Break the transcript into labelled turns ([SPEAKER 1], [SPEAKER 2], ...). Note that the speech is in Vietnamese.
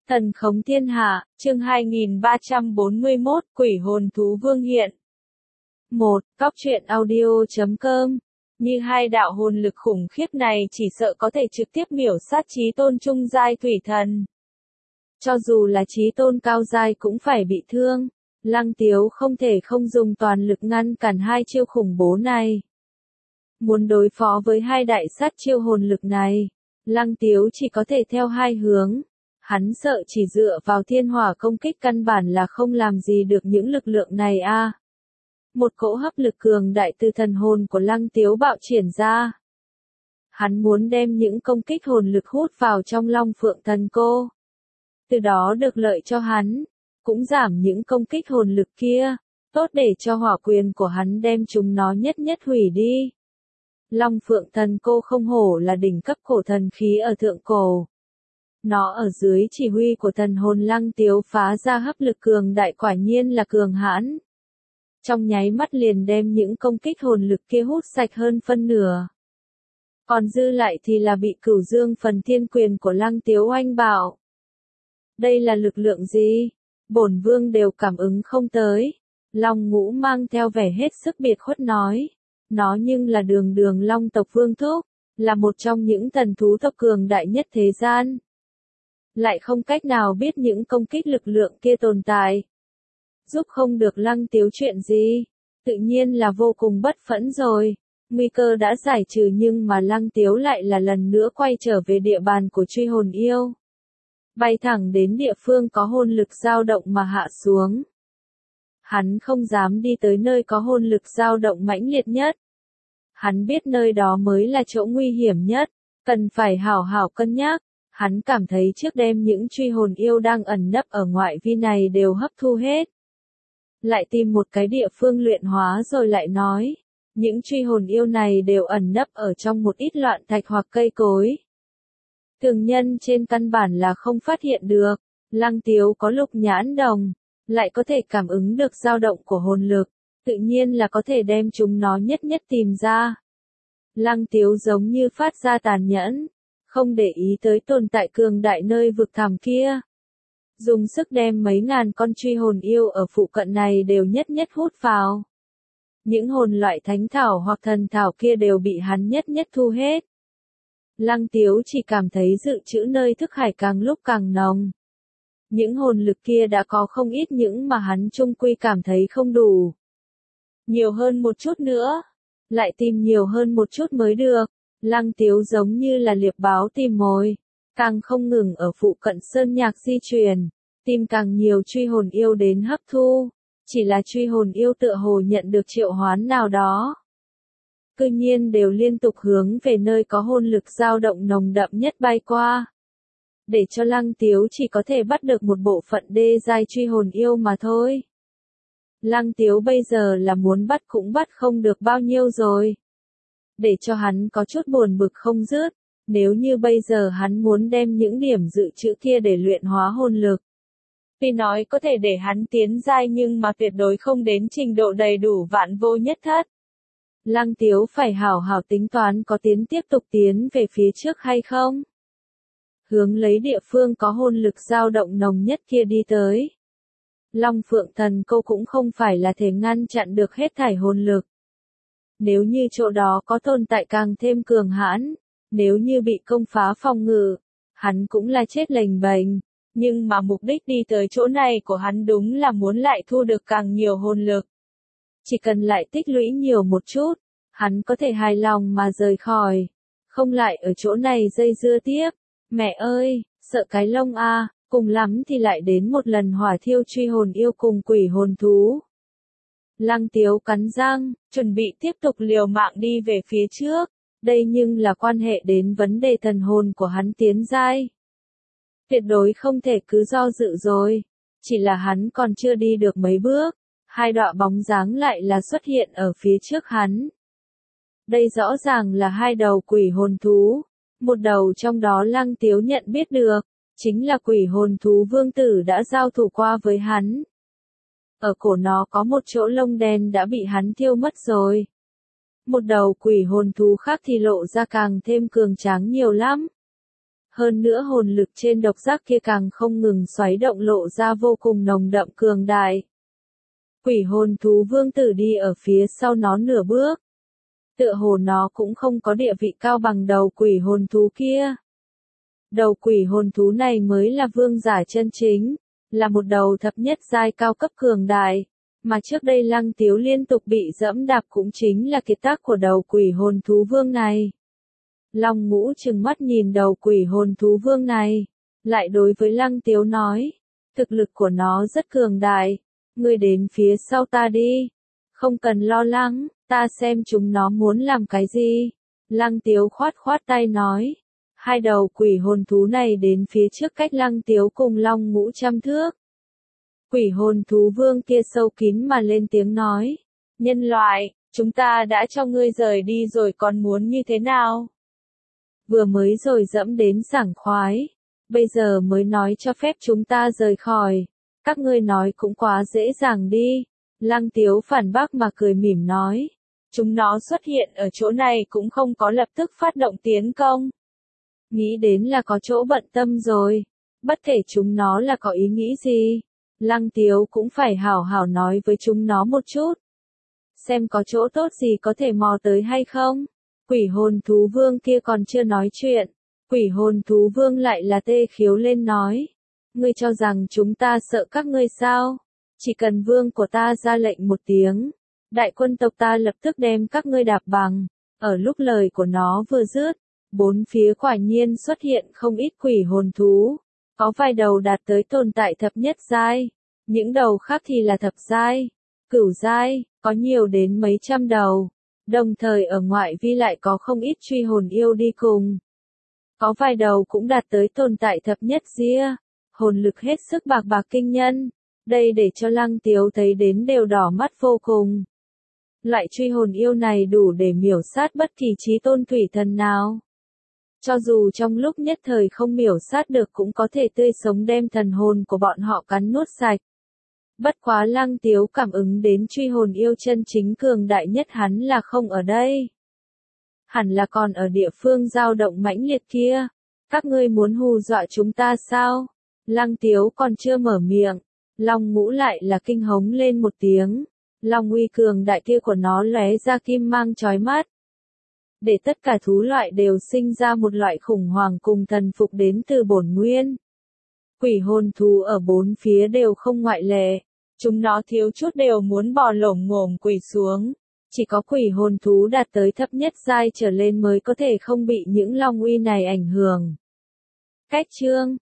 [SPEAKER 1] Thần khống thiên hạ, chương 2341, quỷ hồn thú vương hiện. 1. Cóc truyện audio.com. Như hai đạo hồn lực khủng khiếp này chỉ sợ có thể trực tiếp miểu sát chí tôn trung giai thủy thần. Cho dù là chí tôn cao giai cũng phải bị thương. Lăng Tiếu không thể không dùng toàn lực ngăn cản hai chiêu khủng bố này. Muốn đối phó với hai đại sát chiêu hồn lực này, Lăng Tiếu chỉ có thể theo hai hướng. Hắn sợ chỉ dựa vào thiên hỏa công kích căn bản là không làm gì được những lực lượng này a. Một cỗ hấp lực cường đại từ thần hồn của Lăng Tiếu bạo triển ra. Hắn muốn đem những công kích hồn lực hút vào trong Long Phượng Thần Cô. Từ đó được lợi cho hắn, cũng giảm những công kích hồn lực kia, tốt để cho hỏa quyền của hắn đem chúng nó nhất nhất hủy đi. Long Phượng Thần Cô không hổ là đỉnh cấp cổ thần khí ở thượng cổ. Nó ở dưới chỉ huy của thần hồn Lăng Tiếu phá ra hấp lực cường đại quả nhiên là cường hãn. Trong nháy mắt liền đem những công kích hồn lực kia hút sạch hơn phân nửa. Còn dư lại thì là bị Cửu Dương Phần Thiên Quyền của Lăng Tiếu oanh bạo. Đây là lực lượng gì? Bổn vương đều cảm ứng không tới. Long Ngũ mang theo vẻ hết sức biệt khuất nói. Nó nhưng là đường đường Long tộc vương thúc, là một trong những thần thú tộc cường đại nhất thế gian. Lại không cách nào biết những công kích lực lượng kia tồn tại. Giúp không được Lăng Tiếu chuyện gì, tự nhiên là vô cùng bất phẫn rồi. Nguy cơ đã giải trừ nhưng mà Lăng Tiếu lại là lần nữa quay trở về địa bàn của truy hồn yêu. Bay thẳng đến địa phương có hồn lực dao động mà hạ xuống. Hắn không dám đi tới nơi có hồn lực dao động mãnh liệt nhất. Hắn biết nơi đó mới là chỗ nguy hiểm nhất, cần phải hảo hảo cân nhắc. Hắn cảm thấy trước đem những truy hồn yêu đang ẩn nấp ở ngoại vi này đều hấp thu hết. Lại tìm một cái địa phương luyện hóa rồi lại nói. Những truy hồn yêu này đều ẩn nấp ở trong một ít loạn thạch hoặc cây cối. Thường nhân trên căn bản là không phát hiện được. Lăng Tiếu có lục nhãn đồng, lại có thể cảm ứng được dao động của hồn lực, tự nhiên là có thể đem chúng nó nhất nhất tìm ra. Lăng Tiếu giống như phát ra tàn nhẫn, không để ý tới tồn tại cường đại nơi vực thẳm kia. Dùng sức đem mấy ngàn con truy hồn yêu ở phụ cận này đều nhất nhất hút vào. Những hồn loại thánh thảo hoặc thần thảo kia đều bị hắn nhất nhất thu hết. Lăng Tiếu chỉ cảm thấy dự trữ nơi thức hải càng lúc càng nồng. Những hồn lực kia đã có không ít những mà hắn chung quy cảm thấy không đủ. Nhiều hơn một chút nữa, lại tìm nhiều hơn một chút mới được. Lăng Tiếu giống như là liệp báo tìm mồi, càng không ngừng ở phụ cận sơn nhạc di chuyển, tìm càng nhiều truy hồn yêu đến hấp thu. Chỉ là truy hồn yêu tựa hồ nhận được triệu hoán nào đó. Cư nhiên đều liên tục hướng về nơi có hồn lực dao động nồng đậm nhất bay qua. Để cho Lăng Tiếu chỉ có thể bắt được một bộ phận đê giai truy hồn yêu mà thôi. Lăng Tiếu bây giờ là muốn bắt cũng bắt không được bao nhiêu rồi. Để cho hắn có chút buồn bực không dứt, nếu như bây giờ hắn muốn đem những điểm dự trữ kia để luyện hóa hồn lực. Tuy nói có thể để hắn tiến giai nhưng mà tuyệt đối không đến trình độ đầy đủ vạn vô nhất thất. Lăng Tiếu phải hảo hảo tính toán có tiếp tục tiến về phía trước hay không. Hướng lấy địa phương có hồn lực dao động nồng nhất kia đi tới. Long Phượng Thần Câu cũng không phải là thể ngăn chặn được hết thảy hồn lực. Nếu như chỗ đó có tồn tại càng thêm cường hãn, nếu như bị công phá phòng ngự, hắn cũng là chết lềnh bềnh. Nhưng mà mục đích đi tới chỗ này của hắn đúng là muốn lại thu được càng nhiều hồn lực. Chỉ cần lại tích lũy nhiều một chút, hắn có thể hài lòng mà rời khỏi. Không lại ở chỗ này dây dưa tiếp. Mẹ ơi, sợ cái lông a, cùng lắm thì lại đến một lần hỏa thiêu truy hồn yêu cùng quỷ hồn thú. Lăng Tiếu cắn răng, chuẩn bị tiếp tục liều mạng đi về phía trước. Đây nhưng là quan hệ đến vấn đề thần hồn của hắn tiến giai. Tuyệt đối không thể cứ do dự rồi. Chỉ là hắn còn chưa đi được mấy bước, hai đọa bóng dáng lại là xuất hiện ở phía trước hắn. Đây rõ ràng là hai đầu quỷ hồn thú. Một đầu trong đó Lăng Tiếu nhận biết được, chính là quỷ hồn thú vương tử đã giao thủ qua với hắn. Ở cổ nó có một chỗ lông đen đã bị hắn thiêu mất rồi. Một đầu quỷ hồn thú khác thì lộ ra càng thêm cường tráng nhiều lắm. Hơn nữa hồn lực trên độc giác kia càng không ngừng xoáy động lộ ra vô cùng nồng đậm cường đại. Quỷ hồn thú vương tử đi ở phía sau nó nửa bước. Tựa hồ nó cũng không có địa vị cao bằng đầu quỷ hồn thú kia. Đầu quỷ hồn thú này mới là vương giả chân chính, là một đầu thập nhất giai cao cấp cường đại, mà trước đây Lăng Tiếu liên tục bị dẫm đạp cũng chính là kiệt tác của đầu quỷ hồn thú vương này. Long Ngũ trừng mắt nhìn đầu quỷ hồn thú vương này, lại đối với Lăng Tiếu nói, thực lực của nó rất cường đại, ngươi đến phía sau ta đi, không cần lo lắng, ta xem chúng nó muốn làm cái gì. Lăng Tiếu khoát khoát tay nói, hai đầu quỷ hồn thú này đến phía trước cách Lăng Tiếu cùng Long Ngũ trăm thước. Quỷ hồn thú vương kia sâu kín mà lên tiếng nói, nhân loại, chúng ta đã cho ngươi rời đi rồi còn muốn như thế nào? Vừa mới rồi dẫm đến sảng khoái, bây giờ mới nói cho phép chúng ta rời khỏi, các ngươi nói cũng quá dễ dàng đi. Lăng Tiếu phản bác mà cười mỉm nói, chúng nó xuất hiện ở chỗ này cũng không có lập tức phát động tiến công. Nghĩ đến là có chỗ bận tâm rồi, bất kể chúng nó là có ý nghĩ gì, Lăng Tiếu cũng phải hảo hảo nói với chúng nó một chút. Xem có chỗ tốt gì có thể mò tới hay không. Quỷ hồn thú vương kia còn chưa nói chuyện, quỷ hồn thú vương lại là tê khiếu lên nói, ngươi cho rằng chúng ta sợ các ngươi sao? Chỉ cần vương của ta ra lệnh một tiếng, đại quân tộc ta lập tức đem các ngươi đạp bằng. Ở lúc lời của nó vừa dứt, bốn phía quả nhiên xuất hiện không ít quỷ hồn thú, có vài đầu đạt tới tồn tại thập nhất giai, những đầu khác thì là thập giai, cửu giai, có nhiều đến mấy trăm đầu. Đồng thời ở ngoại vi lại có không ít truy hồn yêu đi cùng. Có vài đầu cũng đạt tới tồn tại thập nhất giai, hồn lực hết sức bạc bạc kinh nhân. Đây để cho Lăng Tiếu thấy đến đều đỏ mắt vô cùng. Loại truy hồn yêu này đủ để miểu sát bất kỳ chí tôn thủy thần nào. Cho dù trong lúc nhất thời không miểu sát được cũng có thể tươi sống đem thần hồn của bọn họ cắn nuốt sạch. Bất quá Lăng Tiếu cảm ứng đến truy hồn yêu chân chính cường đại nhất hắn là không ở đây. Hẳn là còn ở địa phương dao động mãnh liệt kia. Các ngươi muốn hù dọa chúng ta sao? Lăng Tiếu còn chưa mở miệng, Long Ngũ lại là kinh hống lên một tiếng. Long uy cường đại kia của nó lóe ra kim mang chói mắt. Để tất cả thú loại đều sinh ra một loại khủng hoảng cùng thần phục đến từ bổn nguyên. Quỷ hồn thú ở bốn phía đều không ngoại lệ. Chúng nó thiếu chút đều muốn bò lổm ngổm quỳ xuống. Chỉ có quỷ hồn thú đạt tới thấp nhất giai trở lên mới có thể không bị những long uy này ảnh hưởng. Cách chương